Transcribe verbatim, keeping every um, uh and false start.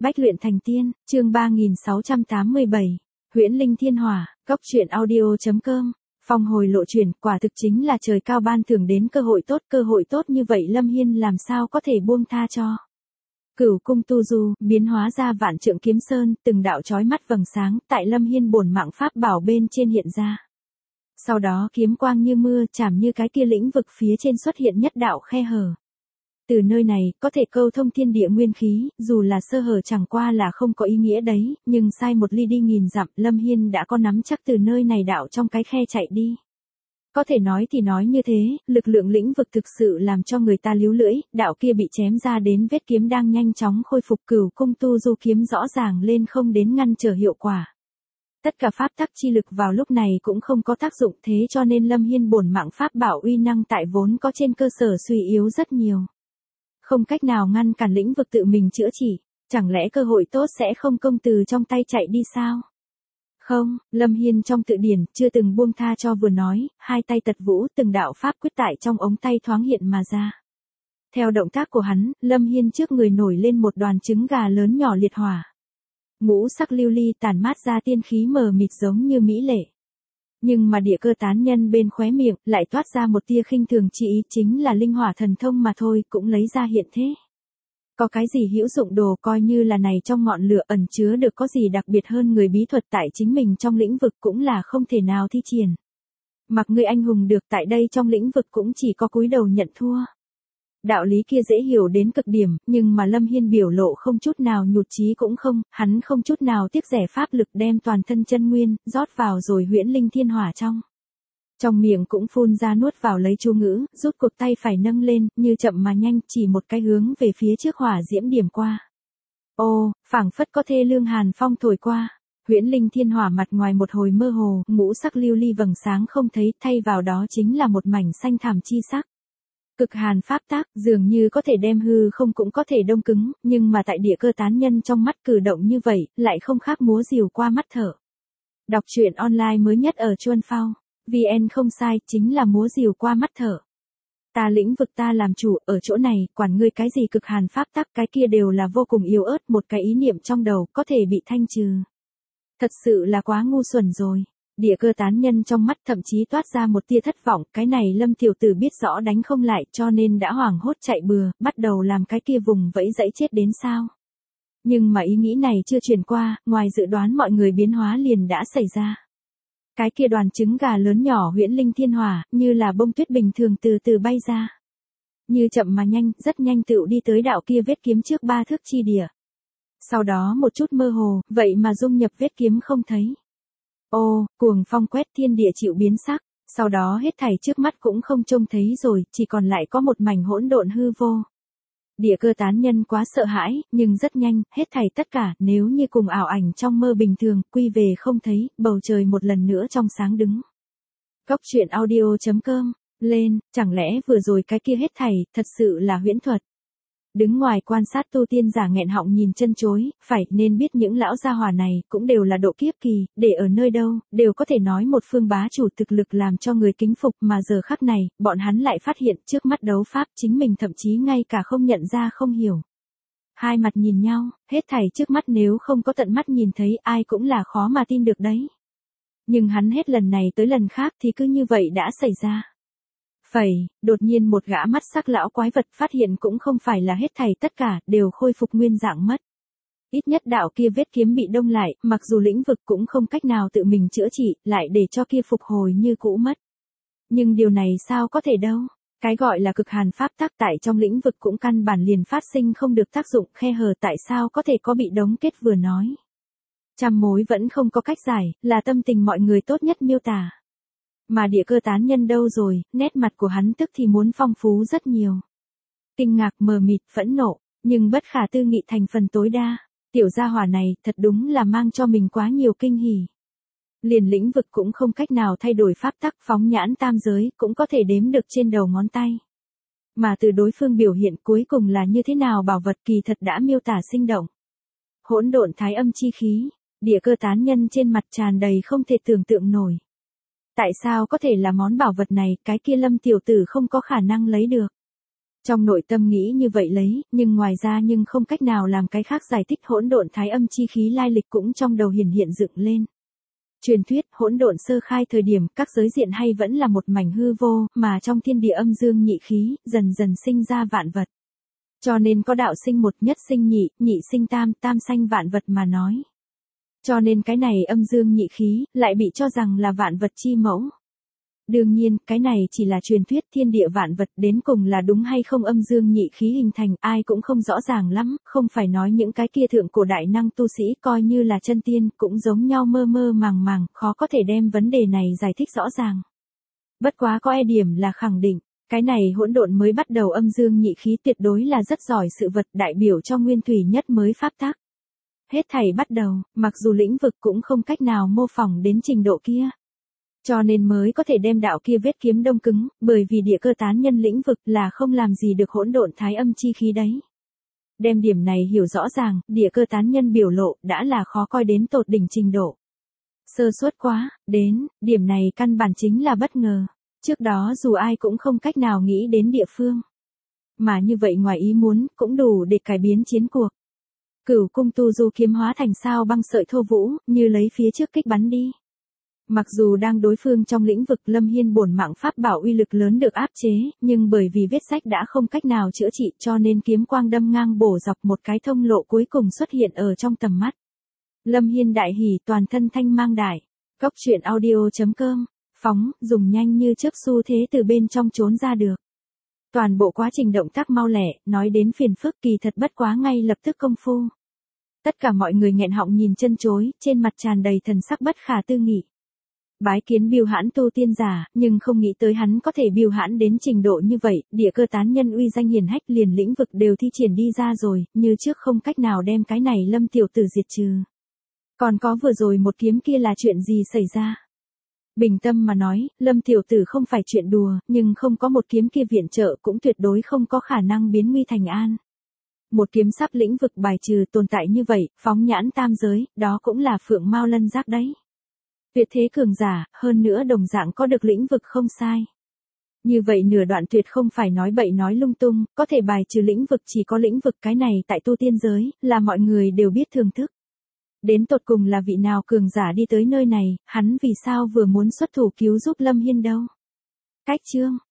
Bách luyện thành tiên, chương ba nghìn sáu trăm tám mươi bảy. Huyễn Linh Thiên Hỏa, Cốc Truyện Audio chấm com. Phong hồi lộ chuyển, quả thực chính là trời cao ban thưởng đến cơ hội tốt, cơ hội tốt như vậy Lâm Hiên làm sao có thể buông tha cho. Cửu cung tu du, biến hóa ra vạn trượng kiếm sơn, từng đạo chói mắt vầng sáng, tại Lâm Hiên bổn mạng pháp bảo bên trên hiện ra. Sau đó kiếm quang như mưa, chạm như cái kia lĩnh vực phía trên xuất hiện nhất đạo khe hở. Từ nơi này, có thể câu thông thiên địa nguyên khí, dù là sơ hở chẳng qua là không có ý nghĩa đấy, nhưng sai một ly đi nghìn dặm, Lâm Hiên đã có nắm chắc từ nơi này đạo trong cái khe chạy đi. Có thể nói thì nói như thế, lực lượng lĩnh vực thực sự làm cho người ta líu lưỡi, đạo kia bị chém ra đến vết kiếm đang nhanh chóng khôi phục, cửu cung tu du kiếm rõ ràng lên không đến ngăn trở hiệu quả. Tất cả pháp tắc chi lực vào lúc này cũng không có tác dụng, thế cho nên Lâm Hiên bổn mạng pháp bảo uy năng tại vốn có trên cơ sở suy yếu rất nhiều. Không cách nào ngăn cản lĩnh vực tự mình chữa trị, chẳng lẽ cơ hội tốt sẽ không công từ trong tay chạy đi sao? Không, Lâm Hiên trong tự điển chưa từng buông tha cho vừa nói, hai tay tật vũ từng đạo pháp quyết tại trong ống tay thoáng hiện mà ra. Theo động tác của hắn, Lâm Hiên trước người nổi lên một đoàn trứng gà lớn nhỏ liệt hỏa. Ngũ sắc lưu ly tản mát ra tiên khí mờ mịt giống như mỹ lệ. Nhưng mà địa cơ tán nhân bên khóe miệng lại toát ra một tia khinh thường, chỉ ý chính là linh hỏa thần thông mà thôi, cũng lấy ra hiện thế. Có cái gì hữu dụng đồ coi như là này trong ngọn lửa ẩn chứa được có gì đặc biệt hơn người bí thuật tại chính mình trong lĩnh vực cũng là không thể nào thi triển. Mặc người anh hùng được tại đây trong lĩnh vực cũng chỉ có cúi đầu nhận thua. Đạo lý kia dễ hiểu đến cực điểm, nhưng mà Lâm Hiên biểu lộ không chút nào nhụt chí cũng không, hắn không chút nào tiếc rẻ pháp lực đem toàn thân chân nguyên, rót vào rồi huyễn linh thiên hỏa trong. Trong miệng cũng phun ra nuốt vào lấy chú ngữ, rút cột tay phải nâng lên, như chậm mà nhanh, chỉ một cái hướng về phía trước hỏa diễm điểm qua. Ô, phảng phất có thê lương hàn phong thổi qua. Huyễn linh thiên hỏa mặt ngoài một hồi mơ hồ, ngũ sắc lưu ly vầng sáng không thấy, thay vào đó chính là một mảnh xanh thảm chi sắc. Cực hàn pháp tác, dường như có thể đem hư không cũng có thể đông cứng, nhưng mà tại địa cơ tán nhân trong mắt cử động như vậy, lại không khác múa rìu qua mắt thở. Đọc truyện online mới nhất ở Chuan Phao, vê en không sai, chính là múa rìu qua mắt thở. Ta lĩnh vực ta làm chủ, ở chỗ này, quản ngươi cái gì cực hàn pháp tắc, cái kia đều là vô cùng yếu ớt, một cái ý niệm trong đầu, có thể bị thanh trừ. Thật sự là quá ngu xuẩn rồi. Địa cơ tán nhân trong mắt thậm chí toát ra một tia thất vọng, cái này Lâm tiểu tử biết rõ đánh không lại cho nên đã hoảng hốt chạy bừa, bắt đầu làm cái kia vùng vẫy dẫy chết đến sao. Nhưng mà ý nghĩ này chưa truyền qua, ngoài dự đoán mọi người biến hóa liền đã xảy ra. Cái kia đoàn trứng gà lớn nhỏ huyễn linh thiên hỏa, như là bông tuyết bình thường từ từ bay ra. Như chậm mà nhanh, rất nhanh tựu đi tới đạo kia vết kiếm trước ba thước chi địa. Sau đó một chút mơ hồ, vậy mà dung nhập vết kiếm không thấy. Ô, cuồng phong quét thiên địa chịu biến sắc, sau đó hết thảy trước mắt cũng không trông thấy rồi, chỉ còn lại có một mảnh hỗn độn hư vô. Địa cơ tán nhân quá sợ hãi, nhưng rất nhanh, hết thảy tất cả, nếu như cùng ảo ảnh trong mơ bình thường, quy về không thấy, bầu trời một lần nữa trong sáng đứng. Cốc truyện audio chấm com, lên, chẳng lẽ vừa rồi cái kia hết thảy, thật sự là huyễn thuật. Đứng ngoài quan sát tu tiên giả nghẹn họng nhìn chân chối, phải nên biết những lão gia hỏa này cũng đều là độ kiếp kỳ, để ở nơi đâu, đều có thể nói một phương bá chủ thực lực làm cho người kính phục, mà giờ khắc này, bọn hắn lại phát hiện trước mắt đấu pháp chính mình thậm chí ngay cả không nhận ra không hiểu. Hai mặt nhìn nhau, hết thảy trước mắt nếu không có tận mắt nhìn thấy ai cũng là khó mà tin được đấy. Nhưng hắn hết lần này tới lần khác thì cứ như vậy đã xảy ra. Phẩy, đột nhiên một gã mắt sắc lão quái vật phát hiện cũng không phải là hết thảy tất cả, đều khôi phục nguyên dạng mất. Ít nhất đạo kia vết kiếm bị đông lại, mặc dù lĩnh vực cũng không cách nào tự mình chữa trị, lại để cho kia phục hồi như cũ mất. Nhưng điều này sao có thể đâu, cái gọi là cực hàn pháp tắc tại trong lĩnh vực cũng căn bản liền phát sinh không được tác dụng, khe hở tại sao có thể có bị đóng kết vừa nói. Trăm mối vẫn không có cách giải, là tâm tình mọi người tốt nhất miêu tả. Mà địa cơ tán nhân đâu rồi, nét mặt của hắn tức thì muốn phong phú rất nhiều. Kinh ngạc, mờ mịt, phẫn nộ, nhưng bất khả tư nghị thành phần tối đa. Tiểu gia hỏa này thật đúng là mang cho mình quá nhiều kinh hỉ. Liền lĩnh vực cũng không cách nào thay đổi pháp tắc, phóng nhãn tam giới cũng có thể đếm được trên đầu ngón tay. Mà từ đối phương biểu hiện cuối cùng là như thế nào bảo vật kỳ thật đã miêu tả sinh động. Hỗn độn thái âm chi khí, địa cơ tán nhân trên mặt tràn đầy không thể tưởng tượng nổi. Tại sao có thể là món bảo vật này, cái kia Lâm tiểu tử không có khả năng lấy được. Trong nội tâm nghĩ như vậy lấy, nhưng ngoài ra nhưng không cách nào làm cái khác giải thích hỗn độn thái âm chi khí lai lịch cũng trong đầu hiển hiện dựng lên. Truyền thuyết hỗn độn sơ khai thời điểm các giới diện hay vẫn là một mảnh hư vô, mà trong thiên địa âm dương nhị khí, dần dần sinh ra vạn vật. Cho nên có đạo sinh một, nhất sinh nhị, nhị sinh tam, tam sanh vạn vật mà nói. Cho nên cái này âm dương nhị khí, lại bị cho rằng là vạn vật chi mẫu. Đương nhiên, cái này chỉ là truyền thuyết thiên địa vạn vật đến cùng là đúng hay không âm dương nhị khí hình thành, ai cũng không rõ ràng lắm, không phải nói những cái kia thượng cổ đại năng tu sĩ coi như là chân tiên, cũng giống nhau mơ mơ màng màng, khó có thể đem vấn đề này giải thích rõ ràng. Bất quá có e điểm là khẳng định, cái này hỗn độn mới bắt đầu âm dương nhị khí tuyệt đối là rất giỏi sự vật đại biểu cho nguyên thủy nhất mới pháp tắc. Hết thảy bắt đầu, mặc dù lĩnh vực cũng không cách nào mô phỏng đến trình độ kia. Cho nên mới có thể đem đạo kia vết kiếm đông cứng, bởi vì địa cơ tán nhân lĩnh vực là không làm gì được hỗn độn thái âm chi khí đấy. Đem điểm này hiểu rõ ràng, địa cơ tán nhân biểu lộ đã là khó coi đến tột đỉnh trình độ. Sơ suất quá, đến, điểm này căn bản chính là bất ngờ. Trước đó dù ai cũng không cách nào nghĩ đến địa phương. Mà như vậy ngoài ý muốn, cũng đủ để cải biến chiến cuộc. Cửu cung tu du kiếm hóa thành sao băng sợi thô vũ, như lấy phía trước kích bắn đi. Mặc dù đang đối phương trong lĩnh vực Lâm Hiên bổn mạng pháp bảo uy lực lớn được áp chế, nhưng bởi vì vết rách đã không cách nào chữa trị cho nên kiếm quang đâm ngang bổ dọc một cái thông lộ cuối cùng xuất hiện ở trong tầm mắt. Lâm Hiên đại hỉ toàn thân thanh mang đại. Cốc truyện audio chấm com, phóng, dùng nhanh như chớp xu thế từ bên trong trốn ra được. Toàn bộ quá trình động tác mau lẻ, nói đến phiền phức kỳ thật bất quá ngay lập tức công phu. Tất cả mọi người nghẹn họng nhìn chân chối, trên mặt tràn đầy thần sắc bất khả tư nghị. Bái kiến Bưu Hãn tu tiên giả, nhưng không nghĩ tới hắn có thể Bưu Hãn đến trình độ như vậy, địa cơ tán nhân uy danh hiển hách liền lĩnh vực đều thi triển đi ra rồi, như trước không cách nào đem cái này Lâm tiểu tử diệt trừ. Còn có vừa rồi một kiếm kia là chuyện gì xảy ra? Bình tâm mà nói, Lâm tiểu tử không phải chuyện đùa, nhưng không có một kiếm kia viện trợ cũng tuyệt đối không có khả năng biến nguy thành an. Một kiếm sắp lĩnh vực bài trừ tồn tại như vậy, phóng nhãn tam giới, đó cũng là phượng mao lân giác đấy. Tuyệt thế cường giả, hơn nữa đồng dạng có được lĩnh vực không sai. Như vậy nửa đoạn tuyệt không phải nói bậy nói lung tung, có thể bài trừ lĩnh vực chỉ có lĩnh vực cái này tại tu tiên giới, là mọi người đều biết thưởng thức. Đến tột cùng là vị nào cường giả đi tới nơi này, hắn vì sao vừa muốn xuất thủ cứu giúp Lâm Hiên đâu. Cách chương,